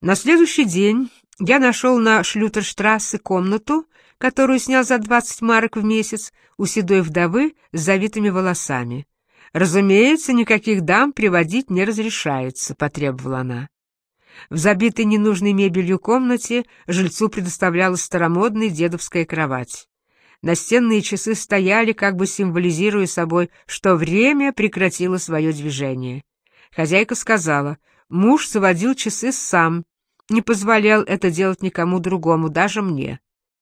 На следующий день я нашел на Шлютерштрассе комнату, которую снял за 20 марок в месяц у седой вдовы с завитыми волосами. «Разумеется, никаких дам приводить не разрешается», — потребовала она. В забитой ненужной мебелью комнате жильцу предоставлялась старомодная дедовская кровать. Настенные часы стояли, как бы символизируя собой, что время прекратило свое движение. Хозяйка сказала, муж заводил часы сам, не позволял это делать никому другому, даже мне.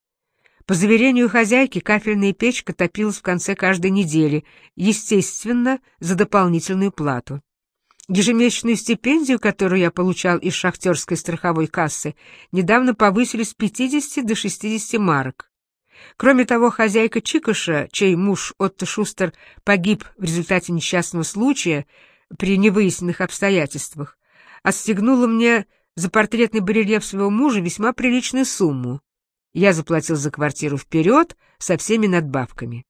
По заверению хозяйки, кафельная печка топилась в конце каждой недели, естественно, за дополнительную плату. Ежемесячную стипендию, которую я получал из шахтерской страховой кассы, недавно повысили с 50 до 60 марок. Кроме того, хозяйка Чикоша, чей муж Отто Шустер погиб в результате несчастного случая при невыясненных обстоятельствах, отстегнула мне за портретный барельеф своего мужа весьма приличную сумму. Я заплатил за квартиру вперед со всеми надбавками.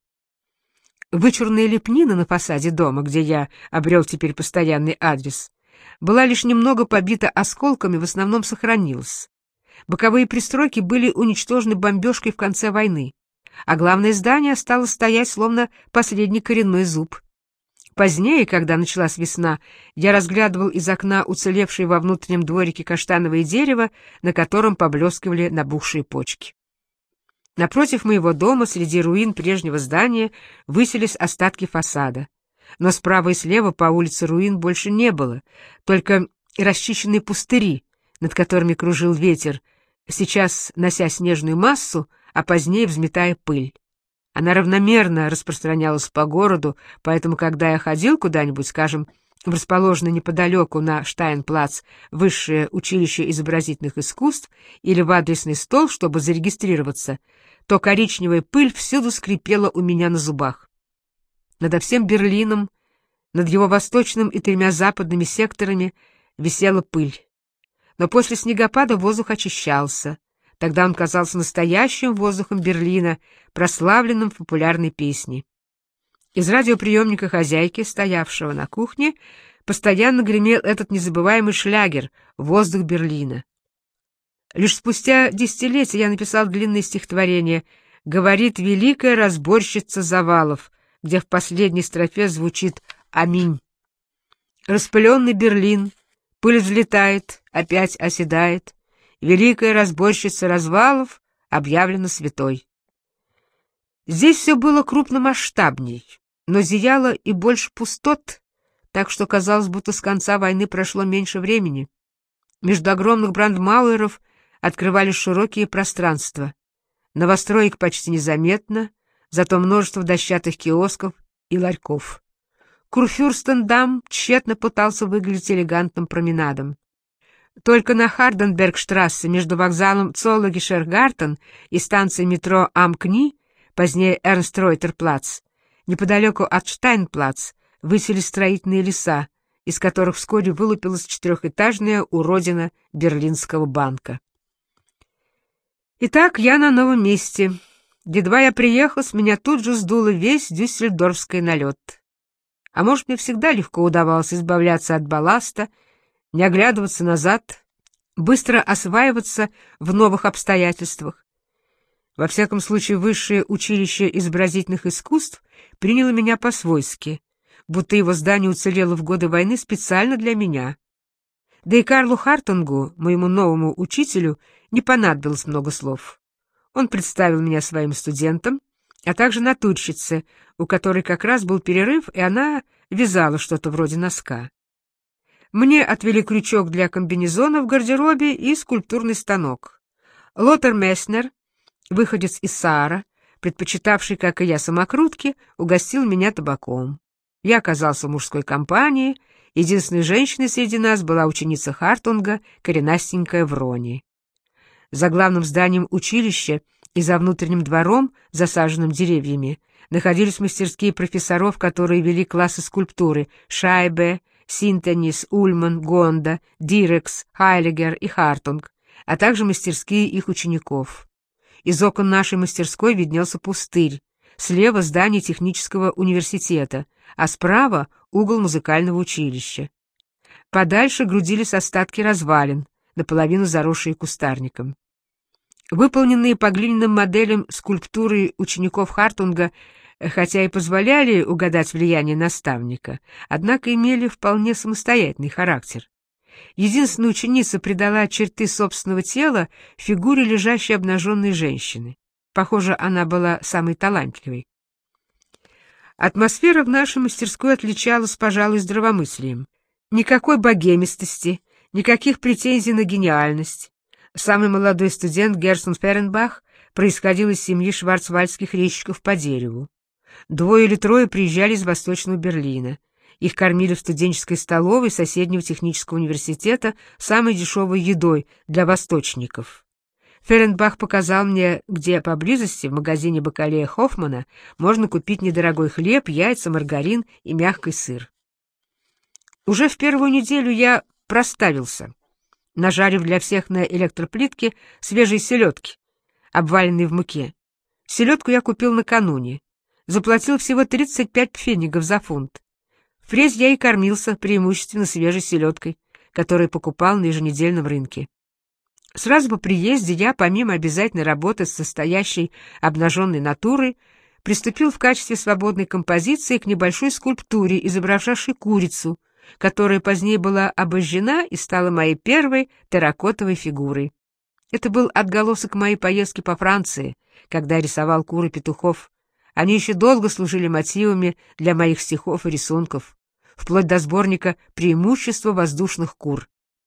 Вычурная лепнина на фасаде дома, где я обрел теперь постоянный адрес, была лишь немного побита осколками, в основном сохранилась. Боковые пристройки были уничтожены бомбежкой в конце войны, а главное здание осталось стоять, словно последний коренной зуб. Позднее, когда началась весна, я разглядывал из окна уцелевшее во внутреннем дворике каштановое дерево, на котором поблескивали набухшие почки. Напротив моего дома, среди руин прежнего здания, высились остатки фасада. Но справа и слева по улице руин больше не было, только расчищенные пустыри, над которыми кружил ветер, сейчас нося снежную массу, а позднее взметая пыль. Она равномерно распространялась по городу, поэтому, когда я ходил куда-нибудь, скажем, в расположенное неподалеку на Штайнплац Высшее училище изобразительных искусств или в адресный стол, чтобы зарегистрироваться, то коричневая пыль всюду скрипела у меня на зубах. Над всем Берлином, над его восточным и 3 западными секторами висела пыль. Но после снегопада воздух очищался. Тогда он казался настоящим воздухом Берлина, прославленным в популярной песне. Из радиоприемника хозяйки, стоявшего на кухне, постоянно гремел этот незабываемый шлягер «Воздух Берлина». Лишь спустя десятилетия я написал длинное стихотворение «Говорит великая разборщица завалов», где в последней строфе звучит «Аминь». Распыленный Берлин, пыль взлетает, опять оседает, великая разборщица развалов объявлена святой. Здесь все было крупномасштабней, но зияло и больше пустот, так что казалось, будто с конца войны прошло меньше времени. Между огромных брандмауэров открывались широкие пространства. Новостроек почти незаметно, зато множество дощатых киосков и ларьков. Курфюрстендам тщетно пытался выглядеть элегантным променадом. Только на Харденбергштрассе между вокзалом Цоллогишергартен и станцией метро Амкни, позднее Эрнстройтерплац, неподалеку от Штайнплац, высились строительные леса, из которых вскоре вылупилась 4-этажная уродина Берлинского банка. Итак, я на новом месте. Едва я приехал, с меня тут же сдуло весь дюссельдорфский налет. А может, мне всегда легко удавалось избавляться от балласта, не оглядываться назад, быстро осваиваться в новых обстоятельствах. Во всяком случае, Высшее училище изобразительных искусств приняло меня по-свойски, будто его здание уцелело в годы войны специально для меня. Да и Карлу Хартунгу, моему новому учителю, не понадобилось много слов. Он представил меня своим студентам, а также натурщице, у которой как раз был перерыв, и она вязала что-то вроде носка. Мне отвели крючок для комбинезона в гардеробе и скульптурный станок. Лотер Месснер, выходец из Саара, предпочитавший, как и я, самокрутки, угостил меня табаком. Я оказался в мужской компании, единственной женщиной среди нас была ученица Хартунга, коренастенькая Врони. За главным зданием училища и за внутренним двором, засаженным деревьями, находились мастерские профессоров, которые вели классы скульптуры Шайбе, Синтенис, Ульман, Гонда, Дирекс, Хайлигер и Хартунг, а также мастерские их учеников. Из окон нашей мастерской виднелся пустырь, слева здание технического университета, а справа угол музыкального училища. Подальше грудились остатки развалин, наполовину заросшие кустарником. Выполненные по глиняным моделям скульптуры учеников Хартунга, хотя и позволяли угадать влияние наставника, однако имели вполне самостоятельный характер. Единственная ученица придала черты собственного тела фигуре лежащей обнаженной женщины. Похоже, она была самой талантливой. Атмосфера в нашей мастерской отличалась, пожалуй, здравомыслием. Никакой богемистости, никаких претензий на гениальность. Самый молодой студент Герсон Ференбах происходил из семьи шварцвальдских резчиков по дереву. 2 или 3 приезжали из Восточного Берлина. Их кормили в студенческой столовой соседнего технического университета самой дешевой едой для восточников. Ференбах показал мне, где поблизости, в магазине бакалея Хоффмана, можно купить недорогой хлеб, яйца, маргарин и мягкий сыр. Уже в первую неделю я проставился, нажарив для всех на электроплитке свежей селедки, обваленной в муке. Селедку я купил накануне. Заплатил всего 35 пфенигов за фунт. Впредь я и кормился преимущественно свежей селедкой, которую покупал на еженедельном рынке. Сразу по приезде я, помимо обязательной работы с состоящей обнаженной натурой, приступил в качестве свободной композиции к небольшой скульптуре, изображавшей курицу, которая позднее была обожжена и стала моей первой терракотовой фигурой. Это был отголосок моей поездки по Франции, когда я рисовал кур и петухов. Они еще долго служили мотивами для моих стихов и рисунков, вплоть до сборника «Преимущество воздушных кур».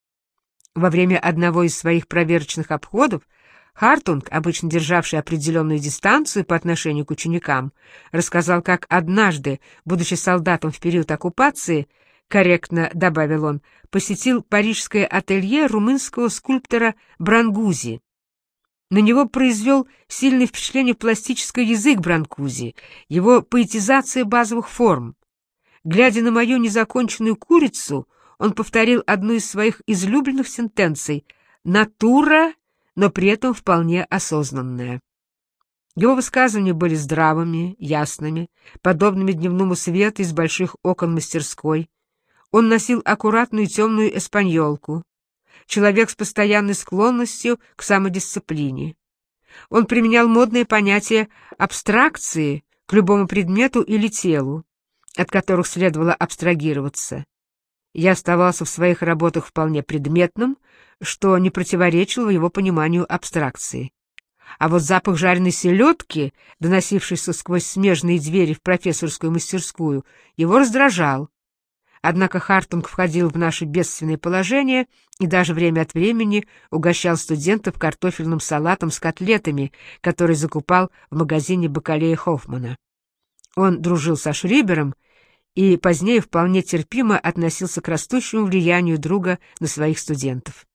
Во время одного из своих проверочных обходов Хартунг, обычно державший определенную дистанцию по отношению к ученикам, рассказал, как однажды, будучи солдатом в период оккупации, корректно добавил он, посетил парижское ателье румынского скульптора Брангузи. На него произвел сильное впечатление пластический язык Брангузи, его поэтизация базовых форм. Глядя на мою незаконченную курицу, он повторил одну из своих излюбленных сентенций «натура, но при этом вполне осознанная». Его высказывания были здравыми, ясными, подобными дневному свету из больших окон мастерской. Он носил аккуратную темную эспаньолку, человек с постоянной склонностью к самодисциплине. Он применял модное понятие абстракции к любому предмету или телу, от которых следовало абстрагироваться. Я оставался в своих работах вполне предметным, что не противоречило его пониманию абстракции. А вот запах жареной селедки, доносившийся сквозь смежные двери в профессорскую мастерскую, его раздражал. Однако Хартунг входил в наше бедственное положение и даже время от времени угощал студентов картофельным салатом с котлетами, который закупал в магазине бакалея Хоффмана. Он дружил со Шрибером и позднее вполне терпимо относился к растущему влиянию друга на своих студентов.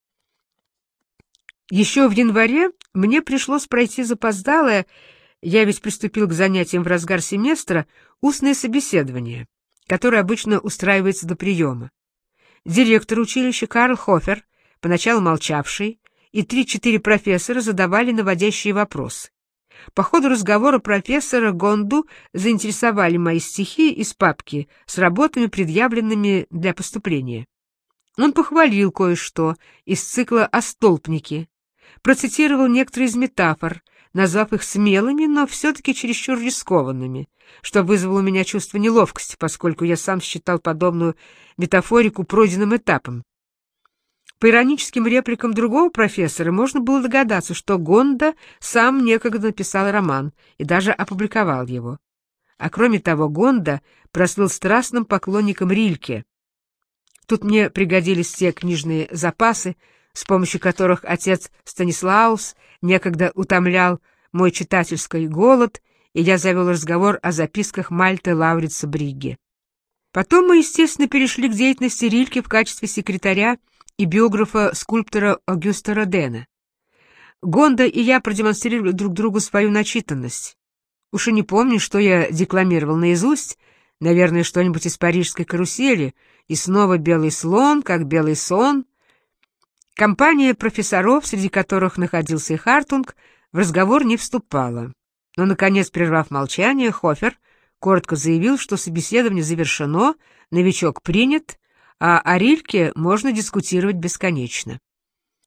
Еще в январе мне пришлось пройти запоздалое, я ведь приступил к занятиям в разгар семестра, устное собеседование, которое обычно устраивается до приема. Директор училища Карл Хофер, поначалу молчавший, и 3-4 профессора задавали наводящие вопросы. По ходу разговора профессора Гонду заинтересовали мои стихи из папки с работами, предъявленными для поступления. Он похвалил кое-что из цикла «О столпнике», процитировал некоторые из метафор, назвав их смелыми, но все-таки чересчур рискованными, что вызвало у меня чувство неловкости, поскольку я сам считал подобную метафорику пройденным этапом. По ироническим репликам другого профессора можно было догадаться, что Гонда сам некогда написал роман и даже опубликовал его. А кроме того, Гонда прослыл страстным поклонником Рильке. Тут мне пригодились те книжные запасы, с помощью которых отец Станислаус некогда утомлял мой читательский голод, и я завел разговор о записках Мальты Лаурица Бригге. Потом мы, естественно, перешли к деятельности Рильке в качестве секретаря и биографа скульптора Огюста Родена. Гонда и я продемонстрировали друг другу свою начитанность. Уж и не помню, что я декламировал наизусть, наверное, что-нибудь из парижской карусели, и снова белый слон, как белый сон. Компания профессоров, среди которых находился и Хартунг, в разговор не вступала. Но, наконец, прервав молчание, Хофер коротко заявил, что собеседование завершено, новичок принят, а о Рильке можно дискутировать бесконечно.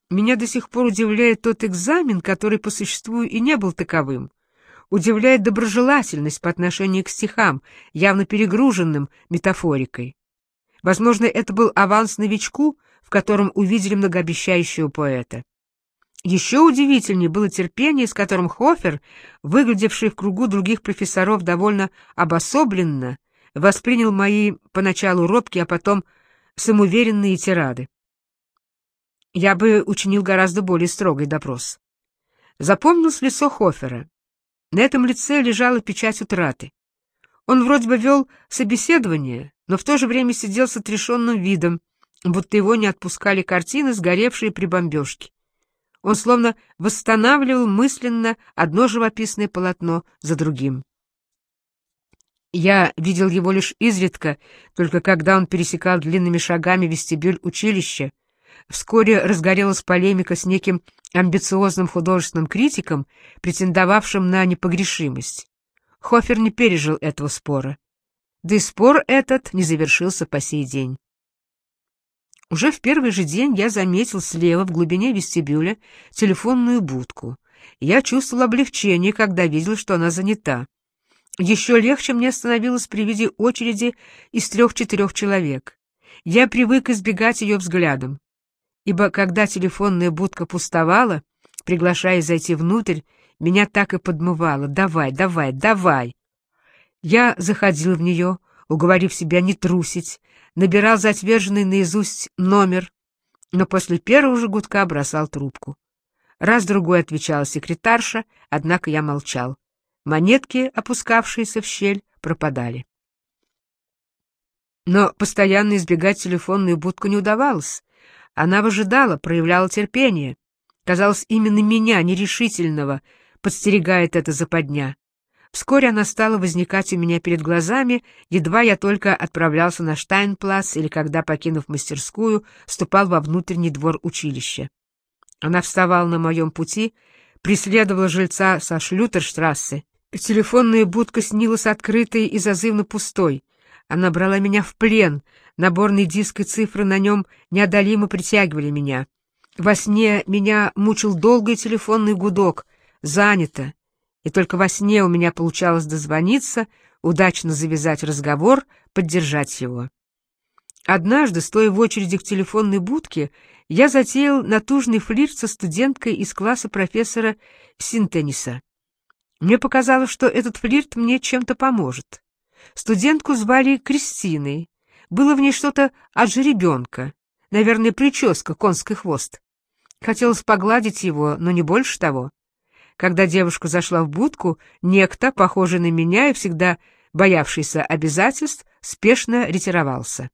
Меня до сих пор удивляет тот экзамен, который по существу и не был таковым. Удивляет доброжелательность по отношению к стихам, явно перегруженным метафорикой. Возможно, это был аванс новичку, в котором увидели многообещающего поэта. Еще удивительнее было терпение, с которым Хофер, выглядевший в кругу других профессоров довольно обособленно, воспринял мои поначалу робкие, а потом самоуверенные тирады. Я бы учинил гораздо более строгий допрос. Запомнилось лицо Хофера. На этом лице лежала печать утраты. Он вроде бы вел собеседование, но в то же время сидел с отрешенным видом, будто его не отпускали картины, сгоревшие при бомбежке. Он словно восстанавливал мысленно одно живописное полотно за другим. Я видел его лишь изредка, только когда он пересекал длинными шагами вестибюль училища. Вскоре разгорелась полемика с неким амбициозным художественным критиком, претендовавшим на непогрешимость. Хофер не пережил этого спора. Да и спор этот не завершился по сей день. Уже в первый же день я заметил слева в глубине вестибюля телефонную будку. Я чувствовал облегчение, когда видел, что она занята. Еще легче мне становилось при виде очереди из 3-4 человек. Я привык избегать ее взглядом, ибо когда телефонная будка пустовала, приглашая зайти внутрь, меня так и подмывало: давай, давай, давай. Я заходил в нее, уговорив себя не трусить, набирал затверженный наизусть номер, но после первого же гудка бросал трубку. Раз-другой отвечала секретарша, однако я молчал. Монетки, опускавшиеся в щель, пропадали. Но постоянно избегать телефонную будку не удавалось. Она выжидала, проявляла терпение. Казалось, именно меня, нерешительного, подстерегает эта западня. Вскоре она стала возникать у меня перед глазами, едва я только отправлялся на Штайнплац или когда, покинув мастерскую, ступал во внутренний двор училища. Она вставала на моем пути, преследовала жильца со Шлютерштрассе. Телефонная будка снилась открытой и зазывно пустой. Она брала меня в плен, наборный диск и цифры на нем неодолимо притягивали меня. Во сне меня мучил долгий телефонный гудок: «Занято». И только во сне у меня получалось дозвониться, удачно завязать разговор, поддержать его. Однажды, стоя в очереди к телефонной будке, я затеял натужный флирт со студенткой из класса профессора Синтениса. Мне показалось, что этот флирт мне чем-то поможет. Студентку звали Кристиной. Было в ней что-то от жеребенка, наверное, прическа, конский хвост. Хотелось погладить его, но не больше того. Когда девушка зашла в будку, некто, похожий на меня и всегда боявшийся обязательств, спешно ретировался.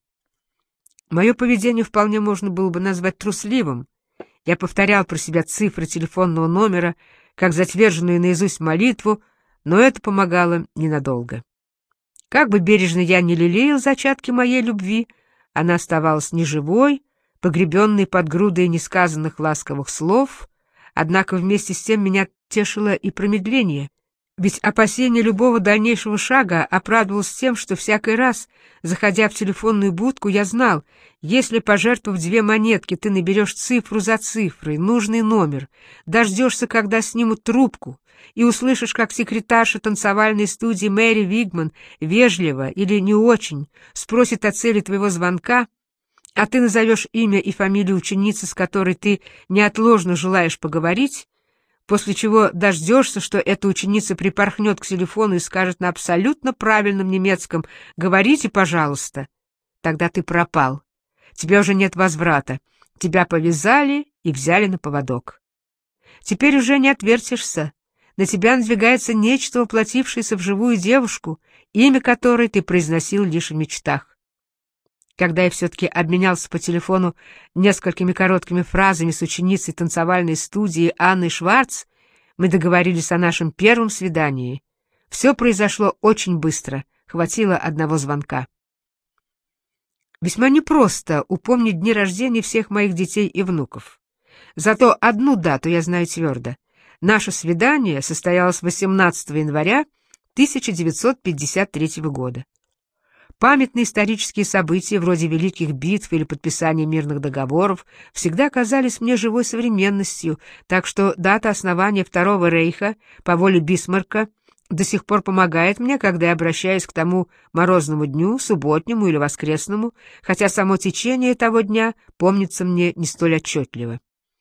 Мое поведение вполне можно было бы назвать трусливым. Я повторял про себя цифры телефонного номера, как затверженную наизусть молитву, но это помогало ненадолго. Как бы бережно я ни лелеял зачатки моей любви, она оставалась неживой, погребенной под грудой несказанных ласковых слов, однако вместе с тем меня тешило и промедление, ведь опасение любого дальнейшего шага оправдывалось тем, что всякий раз, заходя в телефонную будку, я знал, если, пожертвовав 2 монетки, ты наберешь цифру за цифрой, нужный номер, дождешься, когда снимут трубку, и услышишь, как секретарша танцевальной студии Мэри Вигман вежливо или не очень спросит о цели твоего звонка, а ты назовешь имя и фамилию ученицы, с которой ты неотложно желаешь поговорить, после чего дождешься, что эта ученица припорхнет к телефону и скажет на абсолютно правильном немецком «Говорите, пожалуйста», тогда ты пропал. Тебе уже нет возврата. Тебя повязали и взяли на поводок. Теперь уже не отвертишься. На тебя надвигается нечто, воплотившееся в живую девушку, имя которой ты произносил лишь в мечтах. Когда я все-таки обменялся по телефону несколькими короткими фразами с ученицей танцевальной студии Анной Шварц, мы договорились о нашем первом свидании. Все произошло очень быстро, хватило одного звонка. Весьма непросто упомнить дни рождения всех моих детей и внуков. Зато одну дату я знаю твердо. Наше свидание состоялось 18 января 1953 года. Памятные исторические события, вроде великих битв или подписания мирных договоров, всегда казались мне живой современностью, так что дата основания Второго Рейха по воле Бисмарка до сих пор помогает мне, когда я обращаюсь к тому морозному дню, субботнему или воскресному, хотя само течение того дня помнится мне не столь отчетливо.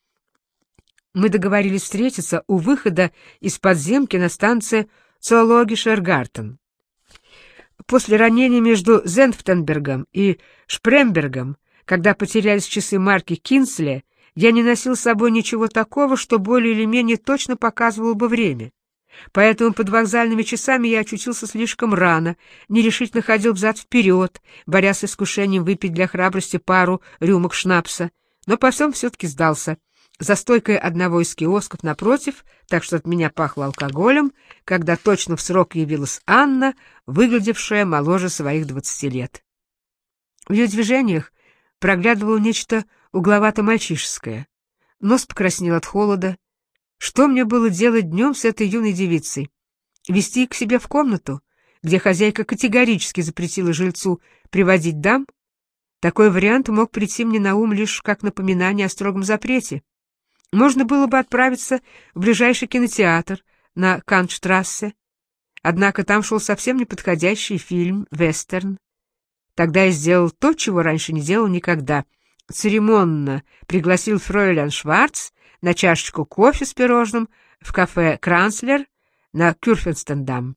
Мы договорились встретиться у выхода из подземки на станции Цоологишер-Гартен. После ранения между Зенфтенбергом и Шпрембергом, когда потерялись часы марки Кинсле, я не носил с собой ничего такого, что более или менее точно показывало бы время. Поэтому под вокзальными часами я очутился слишком рано, нерешительно ходил взад-вперед, борясь с искушением выпить для храбрости пару рюмок шнапса, но по всем все-таки сдался. За стойкой одного из киосков напротив, так что от меня пахло алкоголем, когда точно в срок явилась Анна, выглядевшая моложе своих 20 лет. В ее движениях проглядывало нечто угловато-мальчишеское. Нос покраснел от холода. Что мне было делать днем с этой юной девицей? Вести к себе в комнату, где хозяйка категорически запретила жильцу приводить дам? Такой вариант мог прийти мне на ум лишь как напоминание о строгом запрете. Можно было бы отправиться в ближайший кинотеатр на Кантштрассе, однако там шел совсем неподходящий фильм «Вестерн». Тогда я сделал то, чего раньше не делал никогда. Церемонно пригласил фройлян Шварц на чашечку кофе с пирожным в кафе «Кранцлер» на Кюрфенстендам.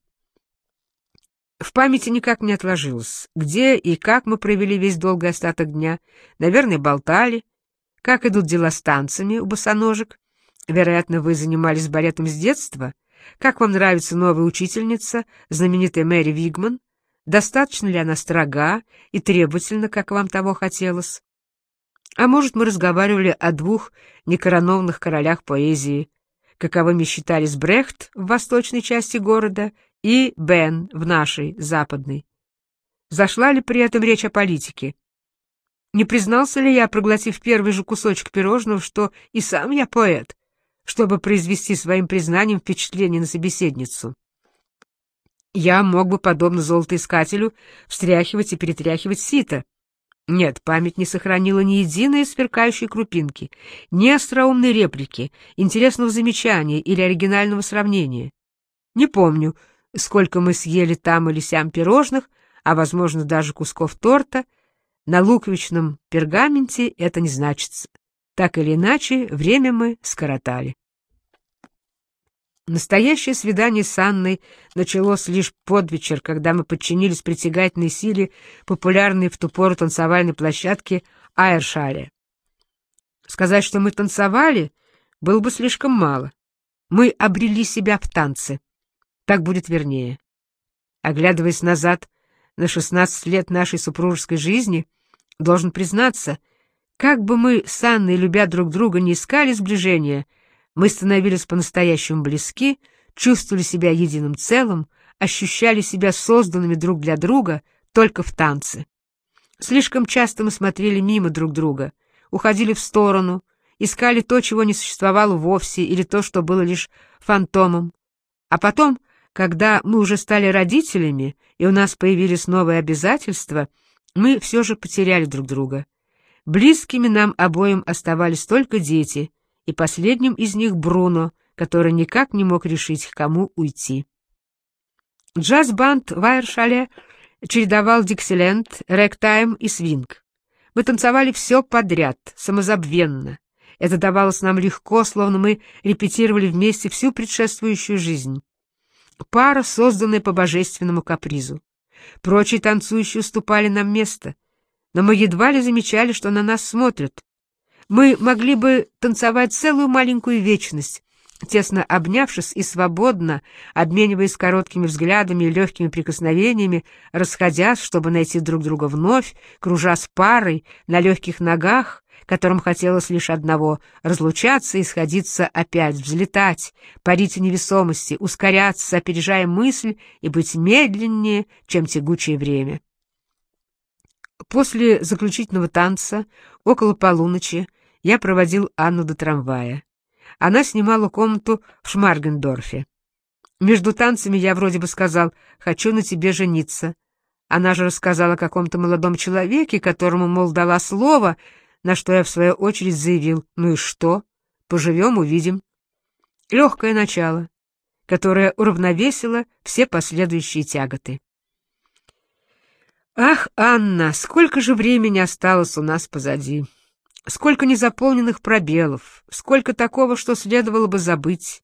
В памяти никак не отложилось, где и как мы провели весь долгий остаток дня. Наверное, болтали. Как идут дела с танцами у босоножек? Вероятно, вы занимались балетом с детства. Как вам нравится новая учительница, знаменитая Мэри Вигман? Достаточно ли она строга и требовательна, как вам того хотелось? А может, мы разговаривали о двух некоронованных королях поэзии, каковыми считались Брехт в восточной части города и Бен в нашей, западной. Зашла ли при этом речь о политике? Не признался ли я, проглотив первый же кусочек пирожного, что и сам я поэт, чтобы произвести своим признанием впечатление на собеседницу? Я мог бы, подобно золотоискателю, встряхивать и перетряхивать сито. Нет, память не сохранила ни единой сверкающей крупинки, ни остроумной реплики, интересного замечания или оригинального сравнения. Не помню, сколько мы съели там или сям пирожных, а, возможно, даже кусков торта. На луковичном пергаменте это не значится. Так или иначе, время мы скоротали. Настоящее свидание с Анной началось лишь под вечер, когда мы подчинились притягательной силе популярной в ту пору танцевальной площадки Айршале. Сказать, что мы танцевали, было бы слишком мало. Мы обрели себя в танце. Так будет вернее. Оглядываясь назад на 16 лет нашей супружеской жизни, должен признаться, как бы мы с Анной, любя друг друга, не искали сближения, мы становились по-настоящему близки, чувствовали себя единым целым, ощущали себя созданными друг для друга только в танце. Слишком часто мы смотрели мимо друг друга, уходили в сторону, искали то, чего не существовало вовсе, или то, что было лишь фантомом. А потом, когда мы уже стали родителями, и у нас появились новые обязательства, мы все же потеряли друг друга. Близкими нам обоим оставались только дети, и последним из них Бруно, который никак не мог решить, к кому уйти. Джаз-банд в Айршале чередовал диксиленд, рэгтайм и свинг. Мы танцевали все подряд, самозабвенно. Это давалось нам легко, словно мы репетировали вместе всю предшествующую жизнь. Пара, созданная по божественному капризу. Прочие танцующие уступали нам место, но мы едва ли замечали, что на нас смотрят. Мы могли бы танцевать целую маленькую вечность, тесно обнявшись и свободно, обмениваясь короткими взглядами и легкими прикосновениями, расходясь, чтобы найти друг друга вновь, кружась парой, на легких ногах, которым хотелось лишь одного — разлучаться и сходиться опять, взлетать, парить в невесомости, ускоряться, опережая мысль и быть медленнее, чем тягучее время. После заключительного танца, около полуночи, я проводил Анну до трамвая. Она снимала комнату в Шмаргендорфе. Между танцами я вроде бы сказал: «Хочу на тебе жениться». Она же рассказала о каком-то молодом человеке, которому, мол, дала слово, на что я в свою очередь заявил: ну и что? Поживем, увидим. Легкое начало, которое уравновесило все последующие тяготы. Ах, Анна, сколько же времени осталось у нас позади! Сколько незаполненных пробелов, сколько такого, что следовало бы забыть,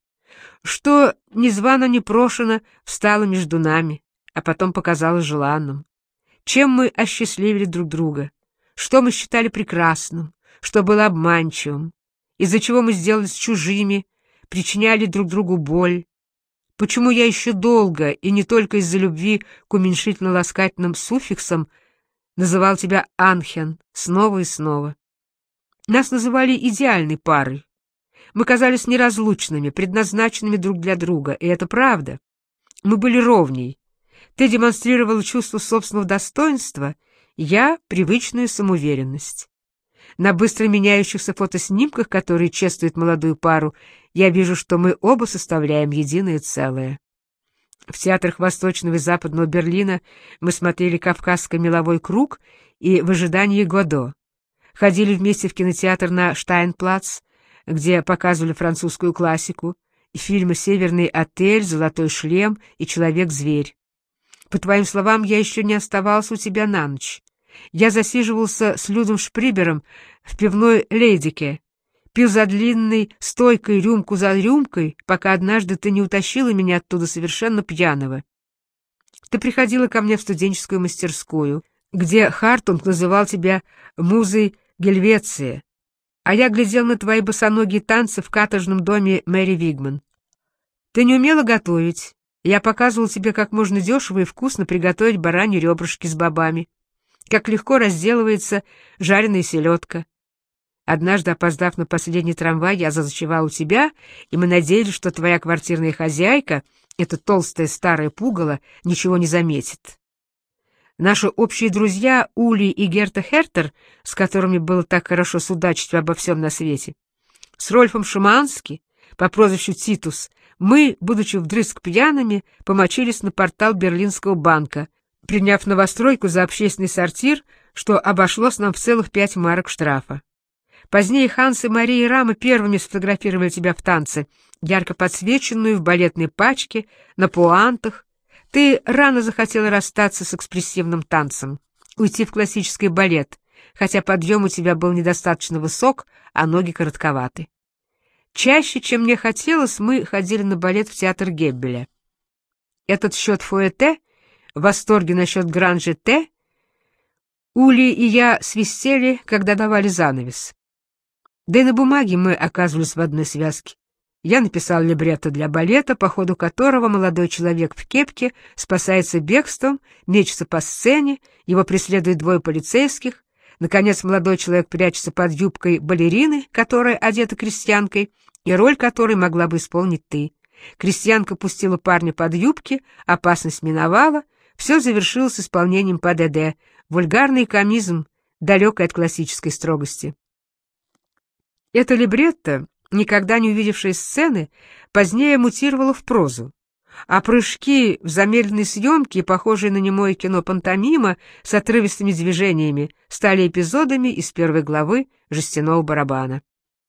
что незвано-непрошено встало между нами, а потом показалось желанным. Чем мы осчастливили друг друга, что мы считали прекрасным, что было обманчивым, из-за чего мы сделались чужими, причиняли друг другу боль. Почему я еще долго, и не только из-за любви к уменьшительно-ласкательным суффиксам, называл тебя Анхен снова и снова. Нас называли идеальной парой. Мы казались неразлучными, предназначенными друг для друга, и это правда. Мы были ровней. Ты демонстрировала чувство собственного достоинства, я — привычную самоуверенность. На быстро меняющихся фотоснимках, которые чествуют молодую пару, я вижу, что мы оба составляем единое целое. В театрах Восточного и Западного Берлина мы смотрели «Кавказский меловой круг» и «В ожидании Годо». Ходили вместе в кинотеатр на Штайнплац, где показывали французскую классику, и фильмы «Северный отель», «Золотой шлем» и «Человек-зверь». По твоим словам, я еще не оставался у тебя на ночь. Я засиживался с Людом Шприбером в пивной «Лейдике», пил за длинной стойкой рюмку за рюмкой, пока однажды ты не утащила меня оттуда совершенно пьяного. Ты приходила ко мне в студенческую мастерскую, где Хартунг называл тебя музой Гельвеции, а я глядел на твои босоногие танцы в каторжном доме Мэри Вигман. Ты не умела готовить. Я показывал тебе, как можно дешево и вкусно приготовить бараньи ребрышки с бобами, как легко разделывается жареная селедка. Однажды, опоздав на последний трамвай, я заночевал у тебя, и мы надеялись, что твоя квартирная хозяйка, эта толстая старая пугало, ничего не заметит. Наши общие друзья Ули и Герта Хертер, с которыми было так хорошо судачить обо всем на свете, с Рольфом Шимански, по прозвищу Титус, мы, будучи вдрызг пьяными, помочились на портал Берлинского банка, приняв новостройку за общественный сортир, что обошлось нам в целых 5 марок штрафа. Позднее Ханс и Мария Рама первыми сфотографировали тебя в танце, ярко подсвеченную в балетной пачке, на пуантах. Ты рано захотела расстаться с экспрессивным танцем, уйти в классический балет, хотя подъем у тебя был недостаточно высок, а ноги коротковаты. Чаще, чем мне хотелось, мы ходили на балет в театр Геббеля. Этот счет Фуэте, в восторге насчет Гран-Жете, Ули и я свистели, когда давали занавес. Да и на бумаге мы оказывались в одной связке. Я написал либретто для балета, по ходу которого молодой человек в кепке спасается бегством, мечется по сцене, его преследуют 2 полицейских. Наконец, молодой человек прячется под юбкой балерины, которая одета крестьянкой, и роль которой могла бы исполнить ты. Крестьянка пустила парня под юбки, опасность миновала, все завершилось исполнением ПДД, вульгарный комизм, далекий от классической строгости. Это либретто, никогда не увидевшая сцены, позднее мутировало в прозу, а прыжки в замедленной съемке, похожие на немое кино пантомима с отрывистыми движениями, стали эпизодами из 1 главы «Жестяного барабана».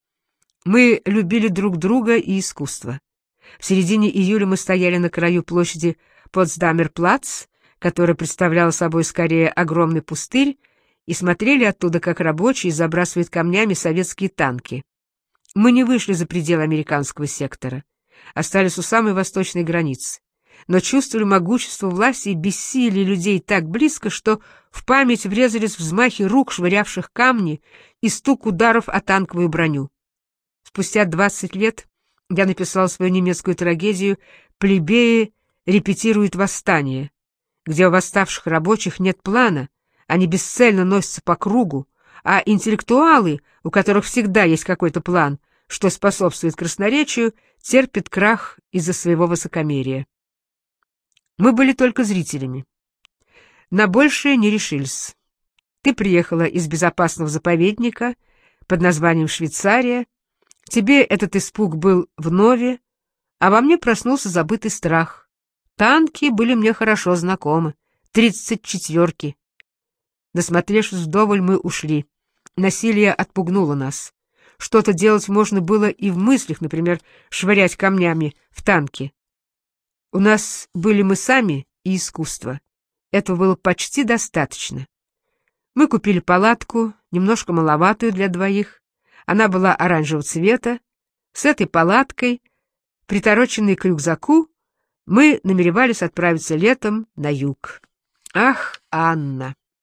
Мы любили друг друга и искусство. В середине июля мы стояли на краю площади Потсдамер-Плац, которая представляла собой скорее огромный пустырь, и смотрели оттуда, как рабочие забрасывают камнями советские танки. Мы не вышли за пределы американского сектора, остались у самой восточной границы, но чувствовали могущество власти и бессилие людей так близко, что в память врезались взмахи рук, швырявших камни, и стук ударов о танковую броню. Спустя 20 лет я написал свою немецкую трагедию «Плебеи репетируют восстание», где у восставших рабочих нет плана, они бесцельно носятся по кругу, а интеллектуалы, у которых всегда есть какой-то план, что способствует красноречию, терпят крах из-за своего высокомерия. Мы были только зрителями. На большее не решились. Ты приехала из безопасного заповедника под названием Швейцария, тебе этот испуг был вновь, а во мне проснулся забытый страх. Танки были мне хорошо знакомы. 34-ки. Насмотревшись вдоволь, мы ушли. Насилие отпугнуло нас. Что-то делать можно было и в мыслях, например, швырять камнями в танки. У нас были мы сами и искусство. Этого было почти достаточно. Мы купили палатку, немножко маловатую для двоих. Она была оранжевого цвета. С этой палаткой, притороченной к рюкзаку, мы намеревались отправиться летом на юг. Ах, Анна!